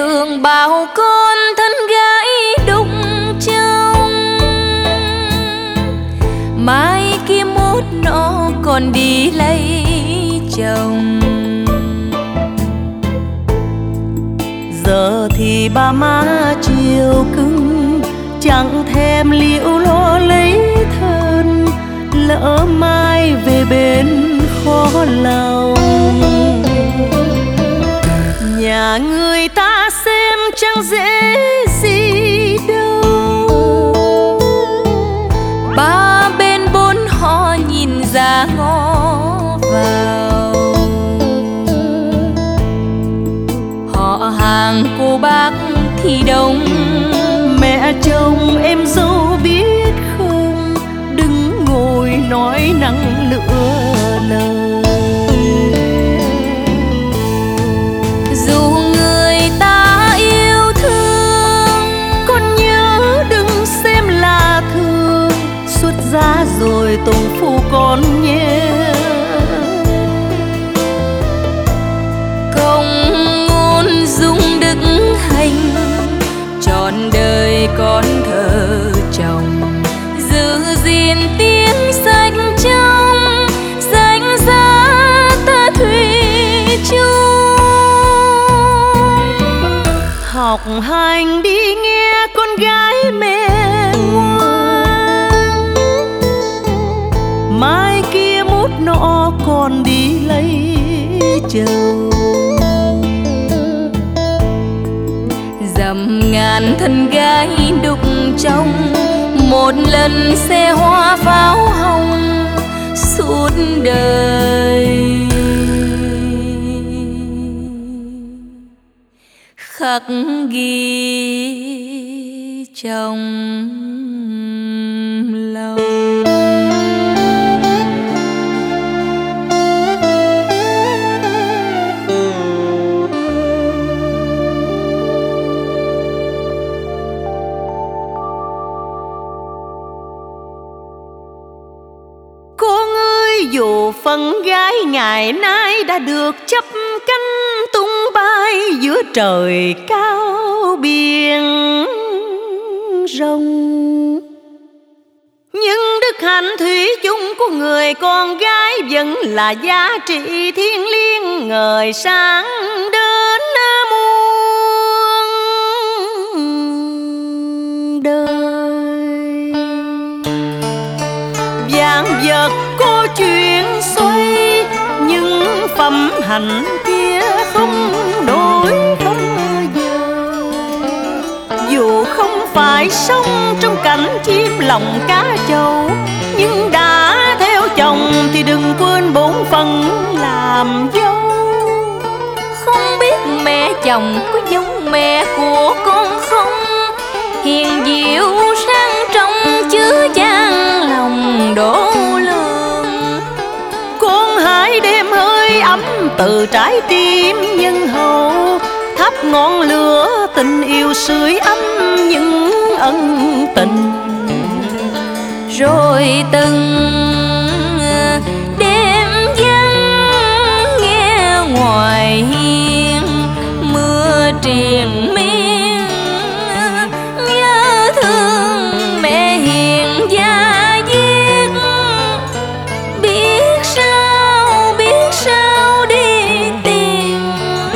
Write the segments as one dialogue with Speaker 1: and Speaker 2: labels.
Speaker 1: thương bao con thân gái đúc trong, mai kia mốt nó còn đi lấy chồng.
Speaker 2: Giờ thì ba má chiều cưng, chẳng thèm liệu lo lấy thân, lỡ mai về bên khó lòng. Nhà người ta xem chẳng dễ gì đâu,
Speaker 1: ba bên bốn họ nhìn ra ngó vào. Họ hàng cô bác thì đông,
Speaker 2: mẹ chồng em dâu biết không, đừng ngồi nói năng lựa lời.
Speaker 1: Dù người ta yêu thương,
Speaker 2: con nhớ đừng xem là thương, xuất giá rồi tùng phu con nhé.
Speaker 1: không ngôn dung đức hành, trọn đời con thờ chồng. Giữ gìn tiếng danh trong, danh giá ta thủy chung.
Speaker 2: Học hành đi nghe con gái mẹ ngoan, mai kia mốt nọ còn đi lấy chồng.
Speaker 1: Dầm ngàn thân gái đục trong, một lần xe hoa pháo hồng suốt đời. Khắc ghi trong lòng.
Speaker 2: Dù phận gái ngày nay đã được chấp cánh tung bay giữa trời cao biển rộng, nhưng đức hạnh thủy chung của người con gái vẫn là giá trị thiêng liêng ngời sáng đến muôn đời. Vạn vật có chuyện xoay, nhưng phẩm hạnh kia không đổi không giờ. Dù không phải sống trong cảnh chim lòng cá trâu, nhưng đã theo chồng thì đừng quên bổn phận làm dâu.
Speaker 1: Không biết mẹ chồng có giống mẹ của con không, hiền diệu sang trọng chứa chan lòng đổ lượng.
Speaker 2: Con hãy đem hơi ấm từ trái tim nhân hậu, thắp ngọn lửa tình yêu sưởi ấm những ân tình.
Speaker 1: Rồi từng đêm vắng nghe ngoài hiên mưa triền miên, nhớ thương mẹ hiền gia diết. Biết sao đi tìm,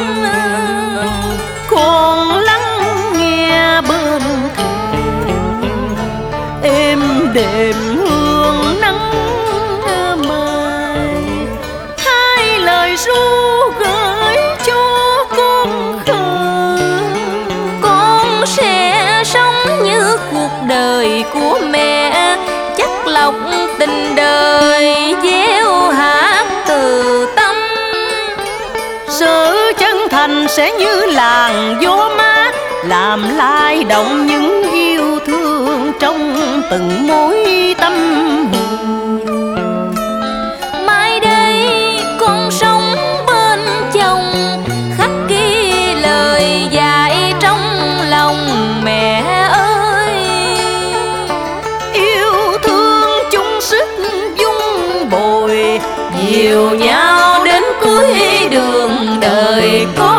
Speaker 2: Con lắng nghe bên thềm êm đềm hương nắng mai, hai lời ru gửi cho con khờ.
Speaker 1: con sẽ sống như cuộc đời của mẹ, chắc lọc tình đời gieo hạt từ tâm.
Speaker 2: Sự chân thành sẽ như làn gió mát, làm lay động những yêu thương trong từng mối tâm hồn.
Speaker 1: Mai đây con sống bên chồng, khắc ghi lời dạy trong lòng mẹ ơi.
Speaker 2: Yêu thương chung sức dung bồi,
Speaker 1: Dìu nhau đến cuối đường đời con.